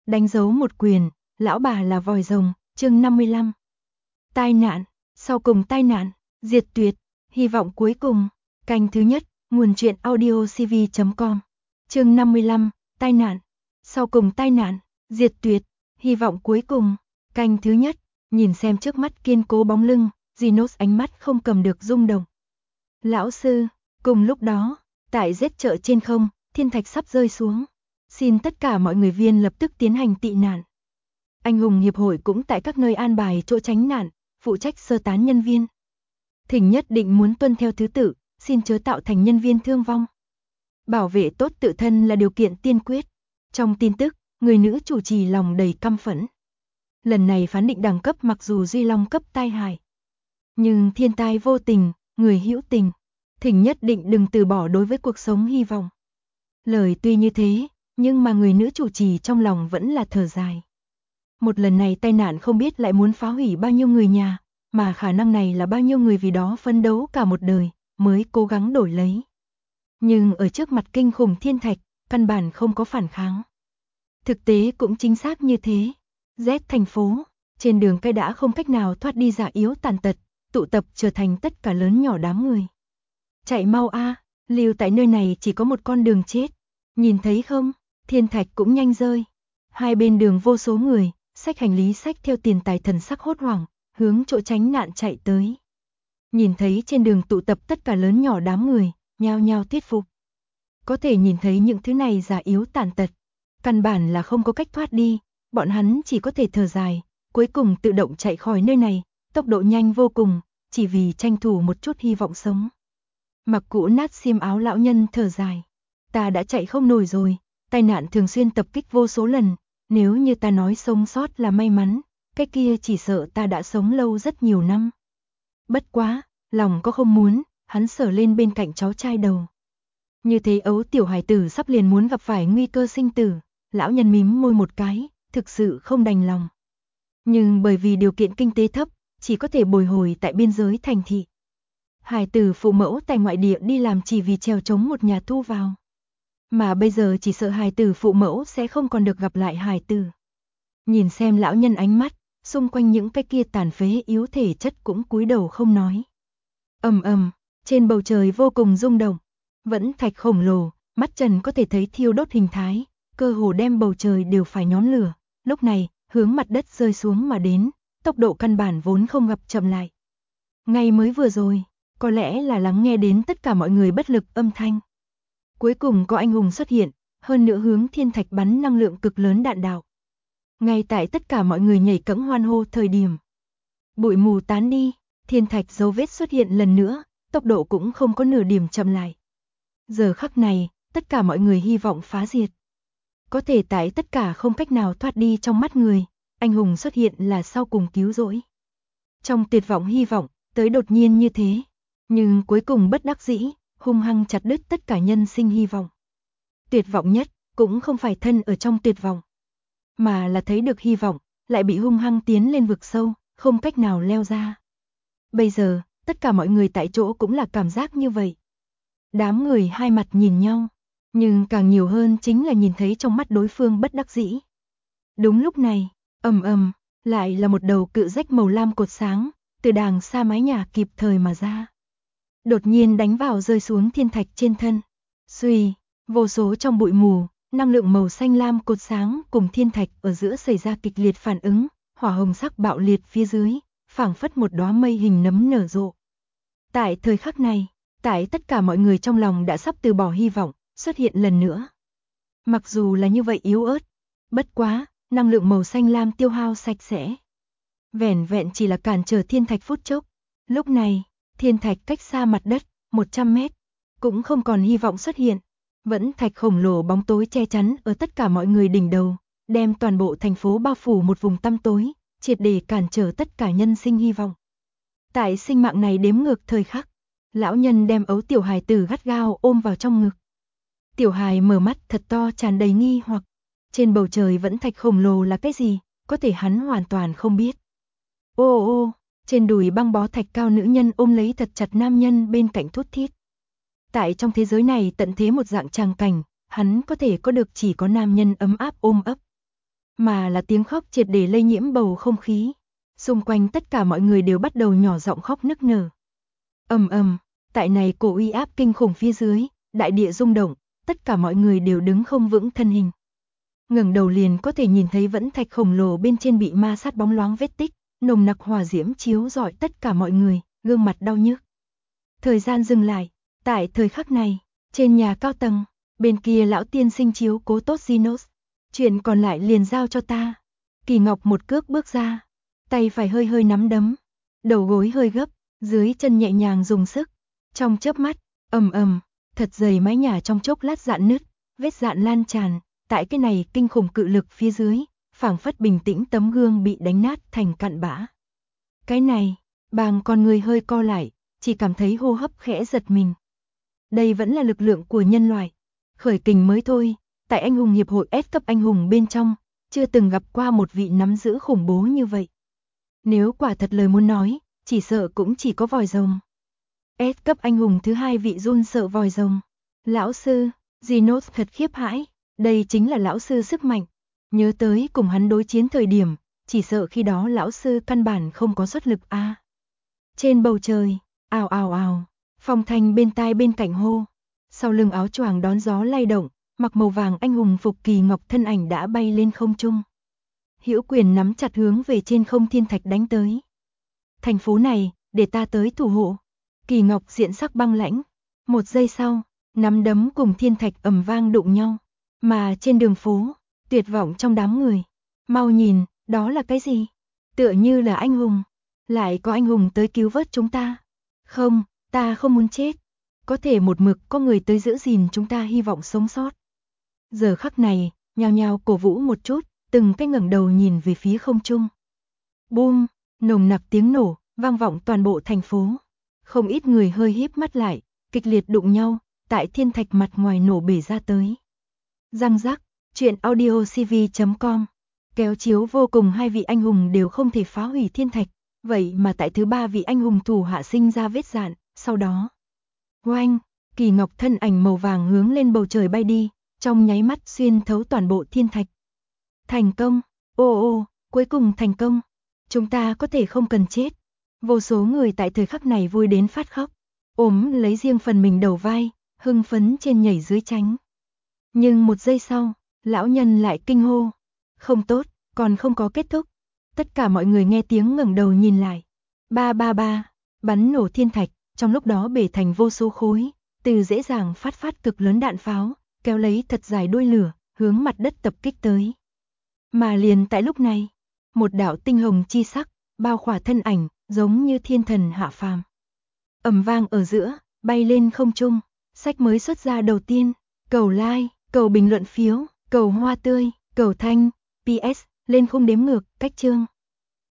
đánh dấu một quyền, lão bà là vòi rồng, chương 55. Tai nạn, sau cùng tai nạn, diệt tuyệt, hy vọng cuối cùng, canh thứ nhất, nguồn truyện audiocv.com, chương 55, tai nạn, sau cùng tai nạn, diệt tuyệt, hy vọng cuối cùng, canh thứ nhất, nhìn xem trước mắt kiên cố bóng lưng, Genos ánh mắt không cầm được rung động. Lão sư, cùng lúc đó, tại giết chợ trên không, thiên thạch sắp rơi xuống. Xin tất cả mọi người viên lập tức tiến hành tị nạn. Anh hùng hiệp hội cũng tại các nơi an bài chỗ tránh nạn, phụ trách sơ tán nhân viên. Thỉnh nhất định muốn tuân theo thứ tự, xin chớ tạo thành nhân viên thương vong. Bảo vệ tốt tự thân là điều kiện tiên quyết. Trong tin tức, người nữ chủ trì lòng đầy căm phẫn. Lần này phán định đẳng cấp mặc dù Duy Long cấp tai hại, nhưng thiên tai vô tình, người hữu tình. Thỉnh nhất định đừng từ bỏ đối với cuộc sống hy vọng. Lời tuy như thế, nhưng mà người nữ chủ trì trong lòng vẫn là thở dài. Một lần này tai nạn không biết lại muốn phá hủy bao nhiêu người nhà, mà khả năng này là bao nhiêu người vì đó phấn đấu cả một đời, mới cố gắng đổi lấy. Nhưng ở trước mặt kinh khủng thiên thạch, căn bản không có phản kháng. Thực tế cũng chính xác như thế. Z thành phố, trên đường cây đã không cách nào thoát đi già yếu tàn tật, tụ tập trở thành tất cả lớn nhỏ đám người. Chạy mau a, lưu tại nơi này chỉ có một con đường chết. Nhìn thấy không, thiên thạch cũng nhanh rơi. Hai bên đường vô số người, xách hành lý xách theo tiền tài thần sắc hốt hoảng, hướng chỗ tránh nạn chạy tới. Nhìn thấy trên đường tụ tập tất cả lớn nhỏ đám người, nhao nhao thuyết phục. Có thể nhìn thấy những thứ này già yếu tàn tật, căn bản là không có cách thoát đi, bọn hắn chỉ có thể thở dài, cuối cùng tự động chạy khỏi nơi này, tốc độ nhanh vô cùng, chỉ vì tranh thủ một chút hy vọng sống. Mặc cũ nát xiêm áo lão nhân thở dài. Ta đã chạy không nổi rồi, tai nạn thường xuyên tập kích vô số lần, nếu như ta nói sống sót là may mắn, cái kia chỉ sợ ta đã sống lâu rất nhiều năm. Bất quá, lòng có không muốn, hắn sờ lên bên cạnh cháu trai đầu. Như thế ấu tiểu hài tử sắp liền muốn gặp phải nguy cơ sinh tử, lão nhân mím môi một cái, thực sự không đành lòng. Nhưng bởi vì điều kiện kinh tế thấp, chỉ có thể bồi hồi tại biên giới thành thị. Hài tử phụ mẫu tại ngoại địa đi làm chỉ vì trèo trống một nhà thu vào. Mà bây giờ chỉ sợ hài tử phụ mẫu sẽ không còn được gặp lại hài tử. Nhìn xem lão nhân ánh mắt, xung quanh những cái kia tàn phế yếu thể chất cũng cúi đầu không nói. Ầm ầm, trên bầu trời vô cùng rung động, vẫn thạch khổng lồ, mắt trần có thể thấy thiêu đốt hình thái, cơ hồ đem bầu trời đều phải nhón lửa. Lúc này, hướng mặt đất rơi xuống mà đến, tốc độ căn bản vốn không gặp chậm lại. Ngay mới vừa rồi, có lẽ là lắng nghe đến tất cả mọi người bất lực âm thanh. Cuối cùng có anh hùng xuất hiện, hơn nữa hướng thiên thạch bắn năng lượng cực lớn đạn đạo. Ngay tại tất cả mọi người nhảy cẫng hoan hô thời điểm. Bụi mù tán đi, thiên thạch dấu vết xuất hiện lần nữa, tốc độ cũng không có nửa điểm chậm lại. Giờ khắc này, tất cả mọi người hy vọng phá diệt. Có thể tại tất cả không cách nào thoát đi trong mắt người, anh hùng xuất hiện là sau cùng cứu rỗi. Trong tuyệt vọng hy vọng, tới đột nhiên như thế, nhưng cuối cùng bất đắc dĩ, hung hăng chặt đứt tất cả nhân sinh hy vọng. Tuyệt vọng nhất, cũng không phải thân ở trong tuyệt vọng, mà là thấy được hy vọng, lại bị hung hăng tiến lên vực sâu, không cách nào leo ra. Bây giờ, tất cả mọi người tại chỗ cũng là cảm giác như vậy. Đám người hai mặt nhìn nhau, nhưng càng nhiều hơn chính là nhìn thấy trong mắt đối phương bất đắc dĩ. Đúng lúc này, ầm ầm, lại là một đầu cự rách màu lam cột sáng, từ đàng xa mái nhà kịp thời mà ra. Đột nhiên đánh vào rơi xuống thiên thạch trên thân. Xuy, vô số trong bụi mù, năng lượng màu xanh lam cột sáng cùng thiên thạch ở giữa xảy ra kịch liệt phản ứng, hỏa hồng sắc bạo liệt phía dưới, phảng phất một đóa mây hình nấm nở rộ. Tại thời khắc này, tại tất cả mọi người trong lòng đã sắp từ bỏ hy vọng, xuất hiện lần nữa. Mặc dù là như vậy yếu ớt, bất quá, năng lượng màu xanh lam tiêu hao sạch sẽ. Vẻn vẹn chỉ là cản trở thiên thạch phút chốc. Lúc này, thiên thạch cách xa mặt đất 100 mét, cũng không còn hy vọng xuất hiện. Vẫn thạch khổng lồ bóng tối che chắn ở tất cả mọi người đỉnh đầu, đem toàn bộ thành phố bao phủ một vùng tăm tối, triệt để cản trở tất cả nhân sinh hy vọng. Tại sinh mạng này đếm ngược thời khắc, lão nhân đem ấu tiểu hài tử gắt gao ôm vào trong ngực. Tiểu hài mở mắt thật to tràn đầy nghi hoặc, trên bầu trời vẫn thạch khổng lồ là cái gì, có thể hắn hoàn toàn không biết. Ô ô, trên đùi băng bó thạch cao nữ nhân ôm lấy thật chặt nam nhân bên cạnh thút thít. Tại trong thế giới này tận thế một dạng tràng cảnh, hắn có thể có được chỉ có nam nhân ấm áp ôm ấp. mà là tiếng khóc triệt để lây nhiễm bầu không khí. Xung quanh tất cả mọi người đều bắt đầu nhỏ giọng khóc nức nở. Ầm ầm, tại này cổ uy áp kinh khủng phía dưới, đại địa rung động, tất cả mọi người đều đứng không vững thân hình. Ngẩng đầu liền có thể nhìn thấy vẫn thạch khổng lồ bên trên bị ma sát bóng loáng vết tích, nồng nặc hỏa diễm chiếu rọi tất cả mọi người, gương mặt đau nhức. Thời gian dừng lại, tại thời khắc này, trên nhà cao tầng, bên kia lão tiên sinh chiếu cố tốt Genos, chuyện còn lại liền giao cho ta. Kỳ Ngọc một cước bước ra, tay phải hơi hơi nắm đấm, đầu gối hơi gấp, dưới chân nhẹ nhàng dùng sức. Trong chớp mắt, ầm ầm, thật dày mái nhà trong chốc lát rạn nứt, vết rạn lan tràn, tại cái này kinh khủng cự lực phía dưới, phảng phất bình tĩnh tấm gương bị đánh nát thành cặn bã. Cái này, bàng con người hơi co lại, chỉ cảm thấy hô hấp khẽ giật mình. Đây vẫn là lực lượng của nhân loại, khởi kình mới thôi, tại anh hùng hiệp hội S cấp anh hùng bên trong, chưa từng gặp qua một vị nắm giữ khủng bố như vậy. Nếu quả thật lời muốn nói, chỉ sợ cũng chỉ có vòi rồng. S cấp anh hùng thứ hai vị run sợ vòi rồng. Lão sư, Genos thật khiếp hãi, đây chính là lão sư sức mạnh. Nhớ tới cùng hắn đối chiến thời điểm, chỉ sợ khi đó lão sư căn bản không có xuất lực a. Trên bầu trời, ào ào ào, Phong Thanh bên tai bên cạnh hô. Sau lưng áo choàng đón gió lay động, mặc màu vàng anh hùng phục Kỳ Ngọc thân ảnh đã bay lên không trung. Hữu quyền nắm chặt hướng về trên không thiên thạch đánh tới. Thành phố này, để ta tới thủ hộ. Kỳ Ngọc diện sắc băng lãnh. Một giây sau, nắm đấm cùng thiên thạch ầm vang đụng nhau. Mà trên đường phố, tuyệt vọng trong đám người. Mau nhìn, đó là cái gì? Tựa như là anh hùng. Lại có anh hùng tới cứu vớt chúng ta. Không, ta không muốn chết. Có thể một mực có người tới giữ gìn chúng ta hy vọng sống sót. Giờ khắc này, nhao nhao cổ vũ một chút, từng cái ngẩng đầu nhìn về phía không trung. Boom, nồng nặc tiếng nổ, vang vọng toàn bộ thành phố. Không ít người hơi híp mắt lại, kịch liệt đụng nhau, tại thiên thạch mặt ngoài nổ bể ra tới. Răng rắc, chuyện audiocv.com. Kéo chiếu vô cùng hai vị anh hùng đều không thể phá hủy thiên thạch, vậy mà tại thứ ba vị anh hùng thủ hạ sinh ra vết rạn, sau đó. Oanh, Kỳ Ngọc thân ảnh màu vàng hướng lên bầu trời bay đi, trong nháy mắt xuyên thấu toàn bộ thiên thạch. Thành công, ô, cuối cùng thành công. Chúng ta có thể không cần chết. Vô số người tại thời khắc này vui đến phát khóc, ôm lấy riêng phần mình đầu vai, hưng phấn trên nhảy dưới tránh. Nhưng một giây sau, lão nhân lại kinh hô. Không tốt, còn không có kết thúc. Tất cả mọi người nghe tiếng ngẩng đầu nhìn lại. Ba, bắn nổ thiên thạch, trong lúc đó bể thành vô số khối, từ dễ dàng phát cực lớn đạn pháo, kéo lấy thật dài đuôi lửa, hướng mặt đất tập kích tới. Mà liền tại lúc này, một đạo tinh hồng chi sắc, bao khỏa thân ảnh, giống như thiên thần hạ phàm. Ầm vang ở giữa, bay lên không trung, sách mới xuất ra đầu tiên, cầu like, cầu bình luận phiếu, cầu hoa tươi, cầu thanh, PS, lên khung đếm ngược, cách chương.